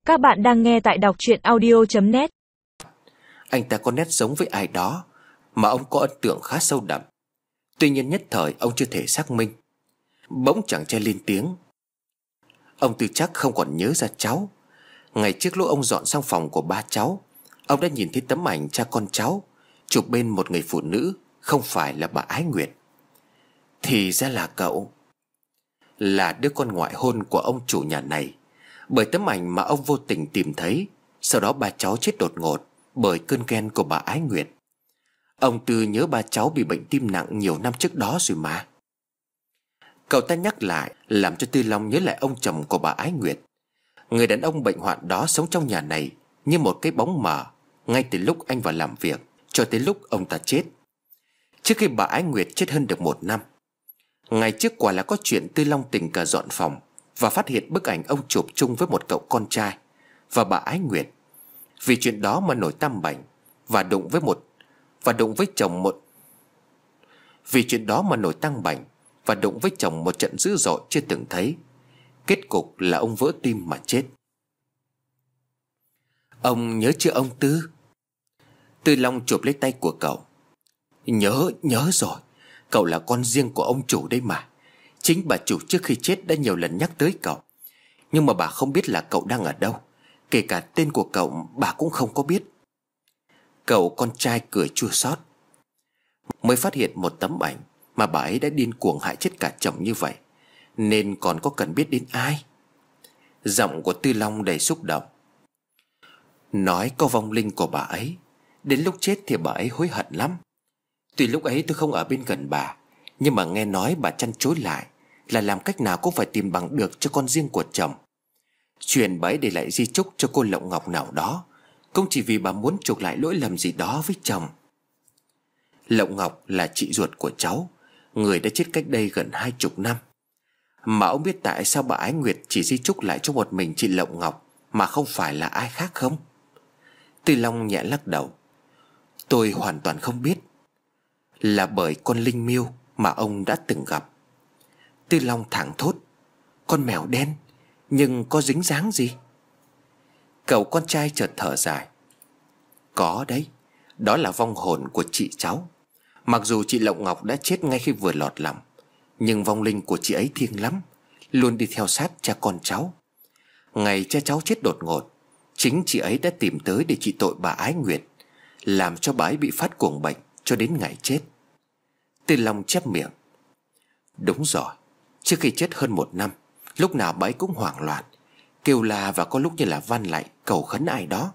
Các bạn đang nghe tại đọc truyện audio.net. Anh ta có nét giống với ai đó mà ông có ấn tượng khá sâu đậm. Tuy nhiên nhất thời ông chưa thể xác minh. Bỗng chàng trai lên tiếng. Ông Tư chắc không còn nhớ ra cháu. Ngày trước lúc ông dọn sang phòng của ba cháu, ông đã nhìn thấy tấm ảnh cha con cháu chụp bên một người phụ nữ, không phải là bà Ái Nguyệt. Thì ra là cậu, là đứa con ngoại hôn của ông chủ nhà này. Bởi tấm ảnh mà ông vô tình tìm thấy, sau đó ba cháu chết đột ngột bởi cơn ghen của bà Ái Nguyệt. Ông Tư nhớ ba cháu bị bệnh tim nặng nhiều năm trước đó rồi mà. Cậu ta nhắc lại làm cho Tư Long nhớ lại ông chồng của bà Ái Nguyệt. Người đàn ông bệnh hoạn đó sống trong nhà này như một cái bóng mờ, ngay từ lúc anh vào làm việc cho tới lúc ông ta chết. Trước khi bà Ái Nguyệt chết hơn được 1 năm. Ngày trước quả là có chuyện Tư Long tình cờ dọn phòng và phát hiện bức ảnh ông chụp chung với một cậu con trai và bà Ái Nguyệt. Vì chuyện đó mà nổi tăm bành và đụng với chồng một trận dữ dội chưa từng thấy. Kết cục là ông vỡ tim mà chết. Ông nhớ chưa ông Tư? Tư Long chụp lấy tay của cậu. Nhớ rồi. Cậu là con riêng của ông chủ đấy mà. Chính bà chủ trước khi chết đã nhiều lần nhắc tới cậu. Nhưng mà bà không biết là cậu đang ở đâu. Kể cả tên của cậu bà cũng không có biết. Cậu con trai cười chua xót. Mới phát hiện một tấm ảnh mà bà ấy đã điên cuồng hại chết cả chồng như vậy, nên còn có cần biết đến ai? Giọng của Tư Long đầy xúc động. Nói có vong linh của bà ấy. Đến lúc chết thì bà ấy hối hận lắm. Tuy lúc ấy tôi không ở bên gần bà, nhưng mà nghe nói bà chăn chối lại là làm cách nào cũng phải tìm bằng được cho con riêng của chồng. Truyền bà ấy để lại di chúc cho cô Lộng Ngọc nào đó, cũng chỉ vì bà muốn chuộc lại lỗi lầm gì đó với chồng. Lộng Ngọc là chị ruột của cháu, người đã chết cách đây gần 20 năm. Mà ông biết tại sao bà Ái Nguyệt chỉ di chúc lại cho một mình chị Lộng Ngọc mà không phải là ai khác không? Tư Long nhẹ lắc đầu. Tôi hoàn toàn không biết. Là bởi con linh miêu mà ông đã từng gặp. Tư Long thảng thốt. Con mèo đen, nhưng có dính dáng gì? Cậu con trai chợt thở dài. Có đấy, đó là vong hồn của chị cháu. Mặc dù chị Lộng Ngọc đã chết ngay khi vừa lọt lòng, nhưng vong linh của chị ấy thiêng lắm, luôn đi theo sát cha con cháu. Ngày cha cháu chết đột ngột, chính chị ấy đã tìm tới để trị tội bà Ái Nguyệt, làm cho bà ấy bị phát cuồng bệnh cho đến ngày chết. Tư Long chép miệng. Đúng rồi, trước khi chết hơn 1 năm, lúc nào bà ấy cũng hoảng loạn, kêu la và có lúc như là van lạy cầu khấn ai đó.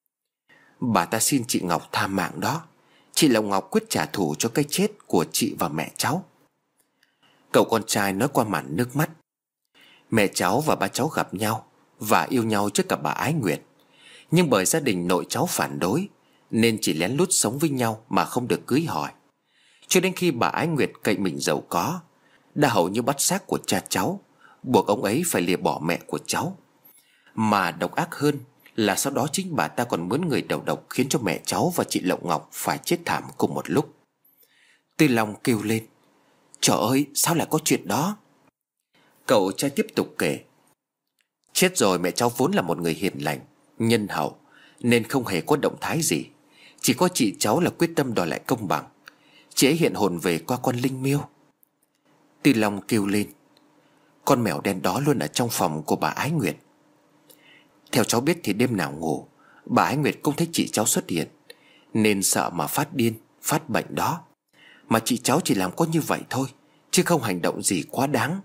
Bà ta xin chị Ngọc tha mạng đó. Chị Lộng Ngọc quyết trả thù cho cái chết của chị và mẹ cháu. Cậu con trai nói qua màn nước mắt. Mẹ cháu và ba cháu gặp nhau và yêu nhau trước cả bà Ái Nguyệt. Nhưng bởi gia đình nội cháu phản đối, nên chỉ lén lút sống với nhau mà không được cưới hỏi. Cho đến khi bà Ái Nguyệt cậy mình giàu có, đã hầu như bắt xác của cha cháu, buộc ông ấy phải lìa bỏ mẹ của cháu. Mà độc ác hơn là sau đó chính bà ta còn mướn người đầu độc, khiến cho mẹ cháu và chị Lộng Ngọc phải chết thảm cùng một lúc. Tư Long kêu lên. Trời ơi, sao lại có chuyện đó? Cậu trai tiếp tục kể. Chết rồi mẹ cháu vốn là một người hiền lành, nhân hậu, nên không hề có động thái gì. Chỉ có chị cháu là quyết tâm đòi lại công bằng. Chị ấy hiện hồn về qua con linh miêu. Tư Long kêu lên. Con mèo đen đó luôn ở trong phòng của bà Ái Nguyệt. Theo cháu biết thì đêm nào ngủ, bà Ái Nguyệt cũng thấy chị cháu xuất hiện, nên sợ mà phát điên, phát bệnh đó. Mà chị cháu chỉ làm có như vậy thôi, chứ không hành động gì quá đáng.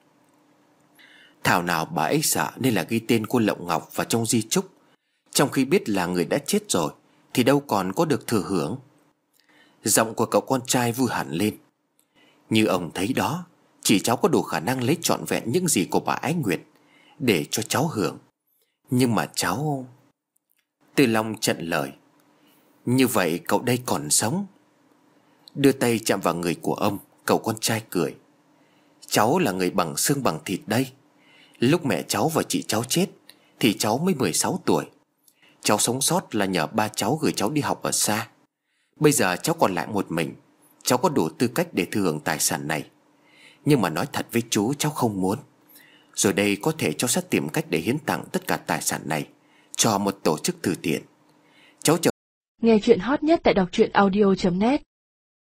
Thảo nào bà ấy sợ nên là ghi tên cô Lộng Ngọc vào trong di chúc, trong khi biết là người đã chết rồi thì đâu còn có được thừa hưởng. Giọng của cậu con trai vui hẳn lên. Như ông thấy đó, chị cháu có đủ khả năng lấy trọn vẹn những gì của bà Ái Nguyệt để cho cháu hưởng. Nhưng mà cháu... Tư Long chặn lời. Như vậy cậu đây còn sống? Đưa tay chạm vào người của ông, cậu con trai cười. Cháu là người bằng xương bằng thịt đây. Lúc mẹ cháu và chị cháu chết thì cháu mới 16 tuổi. Cháu sống sót là nhờ ba cháu gửi cháu đi học ở xa. Bây giờ cháu còn lại một mình, cháu có đủ tư cách để thừa hưởng tài sản này. Nhưng mà nói thật với chú, cháu không muốn. Rồi đây có thể cháu sẽ tìm cách để hiến tặng tất cả tài sản này cho một tổ chức từ thiện. Cháu chờ. Nghe chuyện hot nhất tại đọc truyện audio.net.